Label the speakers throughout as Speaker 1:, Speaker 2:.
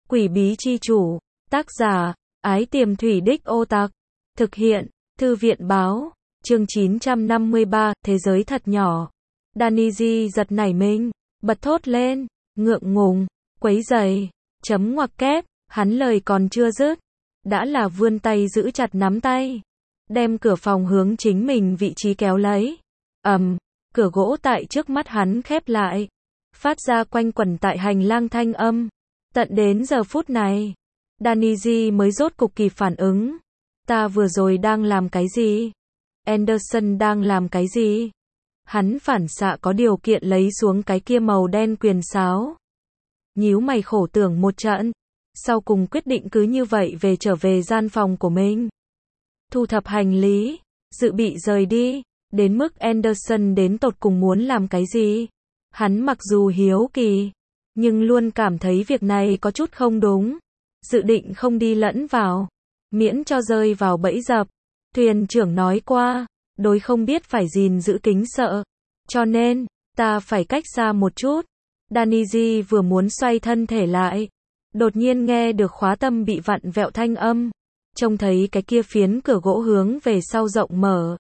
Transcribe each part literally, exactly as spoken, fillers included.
Speaker 1: Quỷ bí chi chủ, tác giả, Ái Tiềm Thủy Đích Ô Tạc, thực hiện, Thư viện báo, chương chín trăm năm mươi ba, thế giới thật nhỏ. Danny giật nảy mình, bật thốt lên, ngượng ngùng, quấy giày, chấm ngoặc kép, hắn lời còn chưa dứt, đã là vươn tay giữ chặt nắm tay, đem cửa phòng hướng chính mình vị trí kéo lấy. Ầm, cửa gỗ tại trước mắt hắn khép lại, phát ra quanh quẩn tại hành lang thanh âm. Tận đến giờ phút này, Danny mới rốt cục kịp phản ứng. Ta vừa rồi đang làm cái gì? Anderson đang làm cái gì? Hắn phản xạ có điều kiện lấy xuống cái kia màu đen quyền sáo. Nhíu mày khổ tưởng một trận, sau cùng quyết định cứ như vậy về trở về gian phòng của mình. Thu thập hành lý, dự bị rời đi, đến mức Anderson đến tột cùng muốn làm cái gì? Hắn mặc dù hiếu kỳ, nhưng luôn cảm thấy việc này có chút không đúng, dự định không đi lẫn vào, miễn cho rơi vào bẫy dập. Thuyền trưởng nói qua, đối không biết phải gìn giữ kính sợ, cho nên, ta phải cách xa một chút. Danny vừa muốn xoay thân thể lại, đột nhiên nghe được khóa tâm bị vặn vẹo thanh âm, trông thấy cái kia phiến cửa gỗ hướng về sau rộng mở.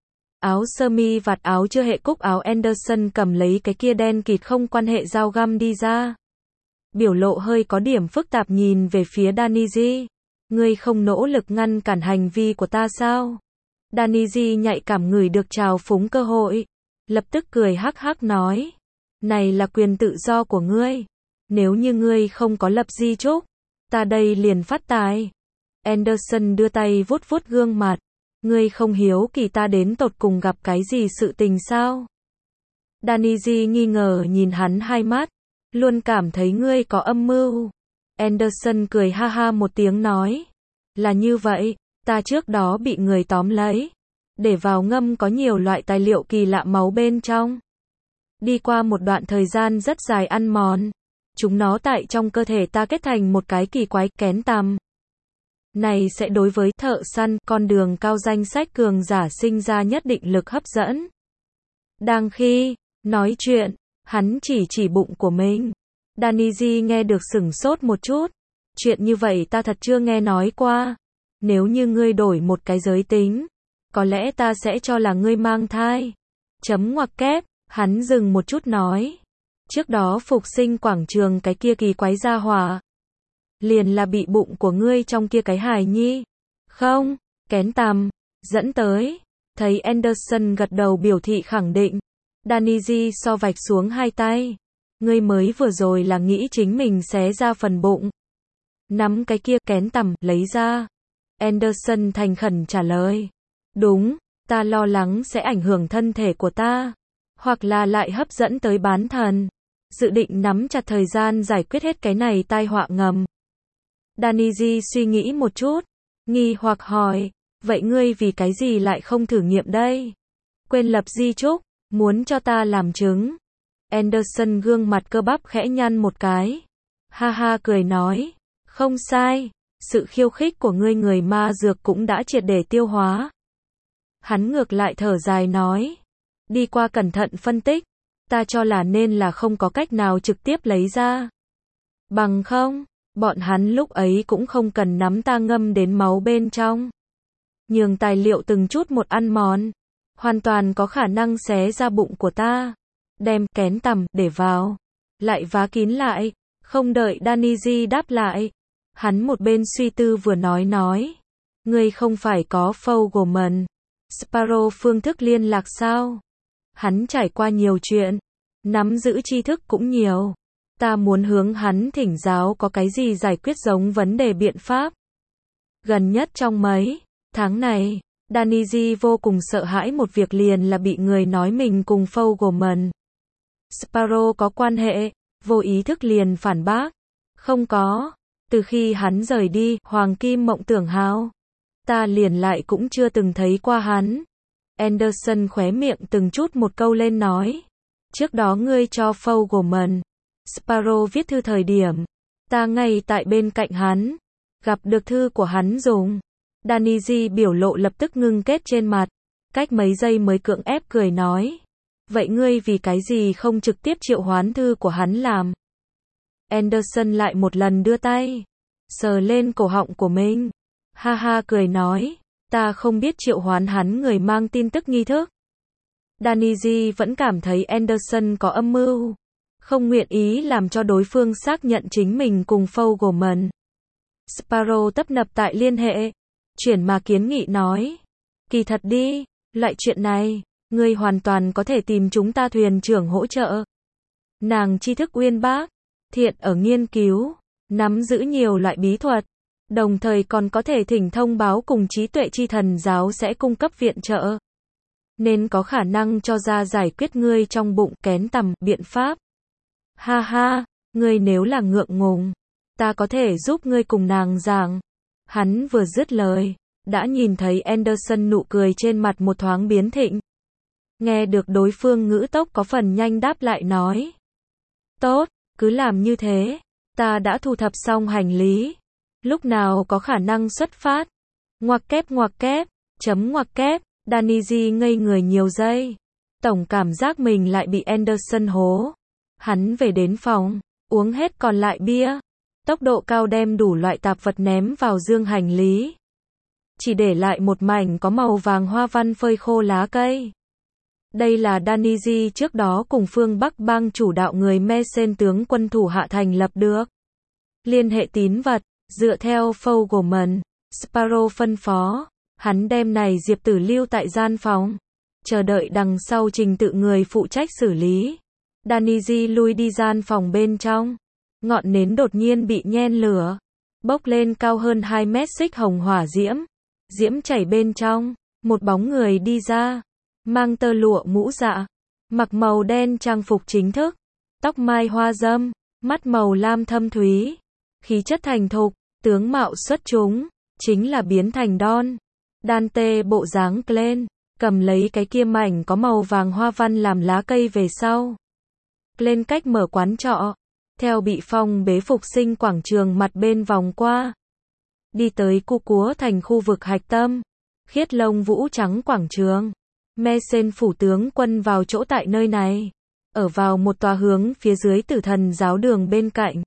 Speaker 1: Áo sơ mi vạt áo chưa hệ cúc áo Anderson cầm lấy cái kia đen kịt không quan hệ dao găm đi ra. Biểu lộ hơi có điểm phức tạp nhìn về phía Danny. Ngươi không nỗ lực ngăn cản hành vi của ta sao? Danny nhạy cảm ngửi được trào phúng cơ hội, lập tức cười hắc hắc nói. Này là quyền tự do của ngươi. Nếu như ngươi không có lập di chúc, ta đây liền phát tài. Anderson đưa tay vuốt vuốt gương mặt. Ngươi không hiếu kỳ ta đến tột cùng gặp cái gì sự tình sao? Danny nghi ngờ nhìn hắn hai mắt, luôn cảm thấy ngươi có âm mưu. Anderson cười ha ha một tiếng nói, là như vậy, ta trước đó bị người tóm lấy, để vào ngâm có nhiều loại tài liệu kỳ lạ máu bên trong. Đi qua một đoạn thời gian rất dài ăn mòn, chúng nó tại trong cơ thể ta kết thành một cái kỳ quái kén tằm. Này sẽ đối với thợ săn, con đường cao danh sách cường giả sinh ra nhất định lực hấp dẫn. Đang khi nói chuyện, hắn chỉ chỉ bụng của mình. Danny nghe được sửng sốt một chút. Chuyện như vậy ta thật chưa nghe nói qua. Nếu như ngươi đổi một cái giới tính, có lẽ ta sẽ cho là ngươi mang thai. Chấm ngoặc kép, hắn dừng một chút nói. Trước đó phục sinh quảng trường cái kia kỳ quái gia hỏa, liền là bị bụng của ngươi trong kia cái hài nhi. Không, kén tằm, dẫn tới. Thấy Anderson gật đầu biểu thị khẳng định. Danny so vạch xuống hai tay. Ngươi mới vừa rồi là nghĩ chính mình xé ra phần bụng. Nắm cái kia kén tằm, lấy ra. Anderson thành khẩn trả lời. Đúng, ta lo lắng sẽ ảnh hưởng thân thể của ta. Hoặc là lại hấp dẫn tới bán thần. Dự định nắm chặt thời gian giải quyết hết cái này tai họa ngầm. Danny suy nghĩ một chút, nghi hoặc hỏi, vậy ngươi vì cái gì lại không thử nghiệm đây? Quên lập di chúc, muốn cho ta làm chứng. Anderson gương mặt cơ bắp khẽ nhăn một cái. Ha ha cười nói, không sai, sự khiêu khích của ngươi người ma dược cũng đã triệt để tiêu hóa. Hắn ngược lại thở dài nói, đi qua cẩn thận phân tích, ta cho là nên là không có cách nào trực tiếp lấy ra. Bằng không, bọn hắn lúc ấy cũng không cần nắm ta ngâm đến máu bên trong. Nhường tài liệu từng chút một ăn mòn, hoàn toàn có khả năng xé ra bụng của ta. Đem kén tằm để vào, lại vá kín lại. Không đợi Danny đáp lại, hắn một bên suy tư vừa nói nói. Ngươi không phải có Fogelman, Sparrow phương thức liên lạc sao? Hắn trải qua nhiều chuyện, nắm giữ tri thức cũng nhiều. Ta muốn hướng hắn thỉnh giáo có cái gì giải quyết giống vấn đề biện pháp. Gần nhất trong mấy tháng này, Danny vô cùng sợ hãi một việc liền là bị người nói mình cùng Fogelman, Sparrow có quan hệ, vô ý thức liền phản bác. Không có, từ khi hắn rời đi, Hoàng Kim Mộng Tưởng Hào, ta liền lại cũng chưa từng thấy qua hắn. Anderson khóe miệng từng chút một câu lên nói. Trước đó ngươi cho Fogelman, Sparrow viết thư thời điểm, ta ngay tại bên cạnh hắn, gặp được thư của hắn dùng. Danny biểu lộ lập tức ngưng kết trên mặt, cách mấy giây mới cưỡng ép cười nói. Vậy ngươi vì cái gì không trực tiếp triệu hoán thư của hắn làm? Anderson lại một lần đưa tay, sờ lên cổ họng của mình. Ha ha cười nói, ta không biết triệu hoán hắn người mang tin tức nghi thức. Danny vẫn cảm thấy Anderson có âm mưu, không nguyện ý làm cho đối phương xác nhận chính mình cùng Fogelman. Sparrow tấp nập tại liên hệ, chuyển mà kiến nghị nói, kỳ thật đi, loại chuyện này, ngươi hoàn toàn có thể tìm chúng ta thuyền trưởng hỗ trợ. Nàng tri thức uyên bác, thiện ở nghiên cứu, nắm giữ nhiều loại bí thuật, đồng thời còn có thể thỉnh thông báo cùng trí tuệ chi thần giáo sẽ cung cấp viện trợ, nên có khả năng cho ra giải quyết ngươi trong bụng kén tầm biện pháp. Ha ha, ngươi nếu là ngượng ngùng, ta có thể giúp ngươi cùng nàng giảng. Hắn vừa dứt lời, đã nhìn thấy Anderson nụ cười trên mặt một thoáng biến thịnh. Nghe được đối phương ngữ tốc có phần nhanh đáp lại nói, tốt, cứ làm như thế, ta đã thu thập xong hành lý, lúc nào có khả năng xuất phát. Ngoặc kép ngoặc kép, chấm ngoặc kép, Danny ngây người nhiều giây, tổng cảm giác mình lại bị Anderson hố. Hắn về đến phòng, uống hết còn lại bia, tốc độ cao đem đủ loại tạp vật ném vào dương hành lý, chỉ để lại một mảnh có màu vàng hoa văn phơi khô lá cây. Đây là Danny trước đó cùng phương Bắc bang chủ đạo người Mesen tướng quân thủ hạ thành lập được. Liên hệ tín vật, dựa theo Fogelman, Sparrow phân phó, hắn đem này diệp tử lưu tại gian phòng, chờ đợi đằng sau trình tự người phụ trách xử lý. Danny lui đi gian phòng bên trong, ngọn nến đột nhiên bị nhen lửa, bốc lên cao hơn hai mét xích hồng hỏa diễm, diễm chảy bên trong, một bóng người đi ra, mang tơ lụa mũ dạ, mặc màu đen trang phục chính thức, tóc mai hoa dâm, mắt màu lam thâm thúy, khí chất thành thục, tướng mạo xuất chúng, chính là biến thành Don. Dante bộ dáng Glenn, cầm lấy cái kia mảnh có màu vàng hoa văn làm lá cây về sau. Glenn cách mở quán trọ, theo bị phong bế phục sinh quảng trường mặt bên vòng qua, đi tới cu cúa thành khu vực hạch tâm, khiết lông vũ trắng quảng trường. Mesen phủ tướng quân vào chỗ tại nơi này, ở vào một tòa hướng phía dưới tử thần giáo đường bên cạnh.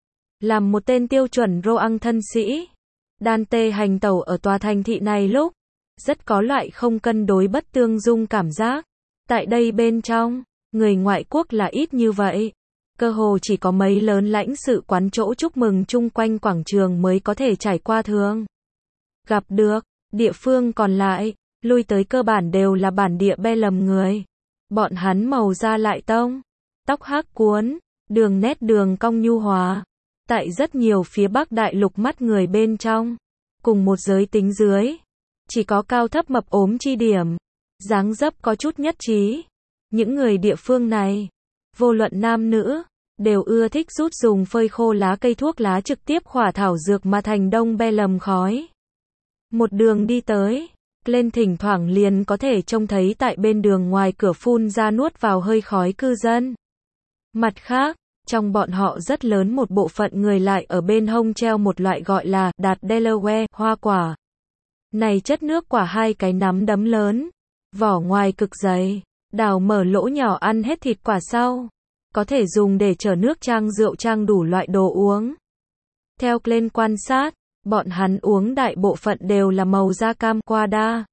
Speaker 1: Làm một tên tiêu chuẩn Roang thân sĩ, Dante hành tẩu ở tòa thành thị này lúc, rất có loại không cân đối bất tương dung cảm giác. Tại đây bên trong, người ngoại quốc là ít như vậy. Cơ hồ chỉ có mấy lớn lãnh sự quán chỗ chúc mừng chung quanh quảng trường mới có thể trải qua thường gặp được. Địa phương còn lại, lui tới cơ bản đều là bản địa be lầm người. Bọn hắn màu da lại tông, tóc hắc cuốn, đường nét đường cong nhu hòa. Tại rất nhiều phía Bắc đại lục mắt người bên trong, cùng một giới tính dưới, chỉ có cao thấp mập ốm chi điểm, dáng dấp có chút nhất trí. Những người địa phương này, vô luận nam nữ, đều ưa thích rút dùng phơi khô lá cây thuốc lá trực tiếp khỏa thảo dược mà thành đông be lầm khói. Một đường đi tới, lên thỉnh thoảng liền có thể trông thấy tại bên đường ngoài cửa phun ra nuốt vào hơi khói cư dân. Mặt khác, trong bọn họ rất lớn một bộ phận người lại ở bên hông treo một loại gọi là đạt Delaware hoa quả. Này chất nước quả hai cái nắm đấm lớn, vỏ ngoài cực dày, đào mở lỗ nhỏ ăn hết thịt quả sau, có thể dùng để chở nước trang rượu trang đủ loại đồ uống. Theo Glenn quan sát, bọn hắn uống đại bộ phận đều là màu da cam qua đa.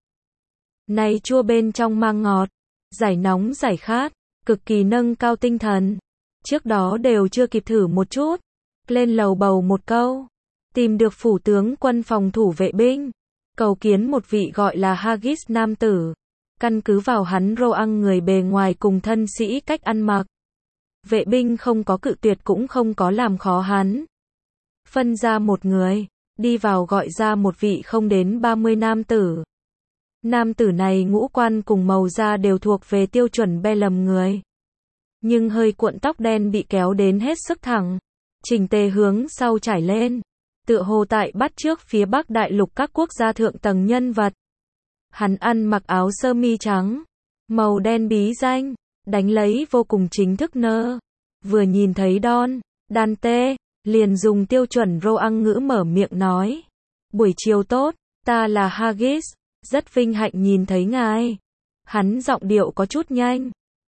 Speaker 1: Này chua bên trong mang ngọt, giải nóng giải khát, cực kỳ nâng cao tinh thần. Trước đó đều chưa kịp thử một chút. Glenn lầu bầu một câu, tìm được phủ tướng quân phòng thủ vệ binh, cầu kiến một vị gọi là Haggis nam tử. Căn cứ vào hắn Roang người bề ngoài cùng thân sĩ cách ăn mặc, vệ binh không có cự tuyệt cũng không có làm khó hắn. Phân ra một người, đi vào gọi ra một vị không đến ba mươi nam tử. Nam tử này ngũ quan cùng màu da đều thuộc về tiêu chuẩn be lầm người. Nhưng hơi cuộn tóc đen bị kéo đến hết sức thẳng, chỉnh tề hướng sau trải lên, tựa hồ tại bắt chước phía Bắc đại lục các quốc gia thượng tầng nhân vật. Hắn ăn mặc áo sơ mi trắng, màu đen bí danh, đánh lấy vô cùng chính thức nơ. Vừa nhìn thấy Don, Dante, liền dùng tiêu chuẩn Roang ngữ mở miệng nói. Buổi chiều tốt, ta là Haggis, rất vinh hạnh nhìn thấy ngài. Hắn giọng điệu có chút nhanh,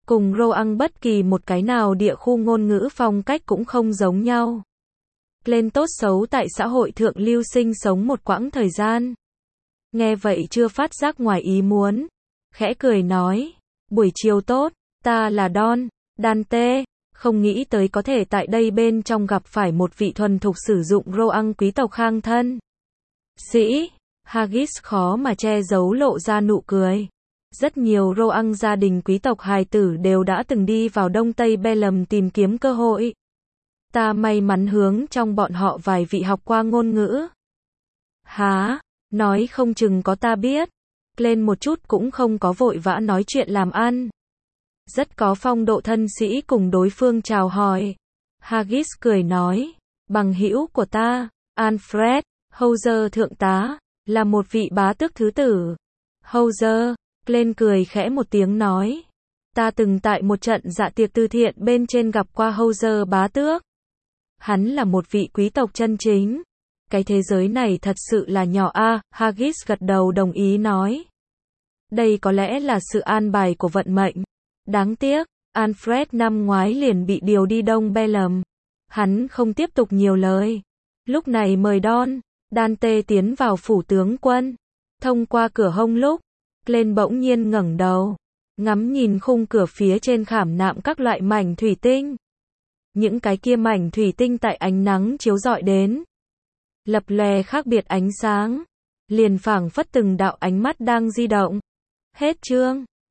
Speaker 1: Cùng Roang bất kỳ một cái nào địa khu ngôn ngữ phong cách cũng không giống nhau. Glenn tốt xấu tại xã hội thượng lưu sinh sống một quãng thời gian. Nghe vậy chưa phát giác ngoài ý muốn. Khẽ cười nói, buổi chiều tốt, ta là Don, Dante, không nghĩ tới có thể tại đây bên trong gặp phải một vị thuần thục sử dụng Roang quý tộc khang thân. Sĩ, Haggis khó mà che giấu lộ ra nụ cười. Rất nhiều Roang gia đình quý tộc hài tử đều đã từng đi vào Đông Tây Belem tìm kiếm cơ hội. Ta may mắn hướng trong bọn họ vài vị học qua ngôn ngữ. Hả? Nói không chừng có ta biết. Lên một chút cũng không có vội vã nói chuyện làm ăn. Rất có phong độ thân sĩ cùng đối phương chào hỏi. Haggis cười nói, bằng hữu của ta, Alfred, Hauser thượng tá, là một vị bá tước thứ tử. Hauser, lên cười khẽ một tiếng nói, ta từng tại một trận dạ tiệc từ thiện bên trên gặp qua Hauser bá tước. Hắn là một vị quý tộc chân chính. Cái thế giới này thật sự là nhỏ a, à, Haggis gật đầu đồng ý nói. Đây có lẽ là sự an bài của vận mệnh. Đáng tiếc, Alfred năm ngoái liền bị điều đi Đông Belem. Hắn không tiếp tục nhiều lời. Lúc này mời Don, Dante tiến vào phủ tướng quân. Thông qua cửa hông lúc, lên bỗng nhiên ngẩng đầu, ngắm nhìn khung cửa phía trên khảm nạm các loại mảnh thủy tinh. Những cái kia mảnh thủy tinh tại ánh nắng chiếu rọi đến, lập lòe khác biệt ánh sáng, liền phảng phất từng đạo ánh mắt đang di động. Hết chương.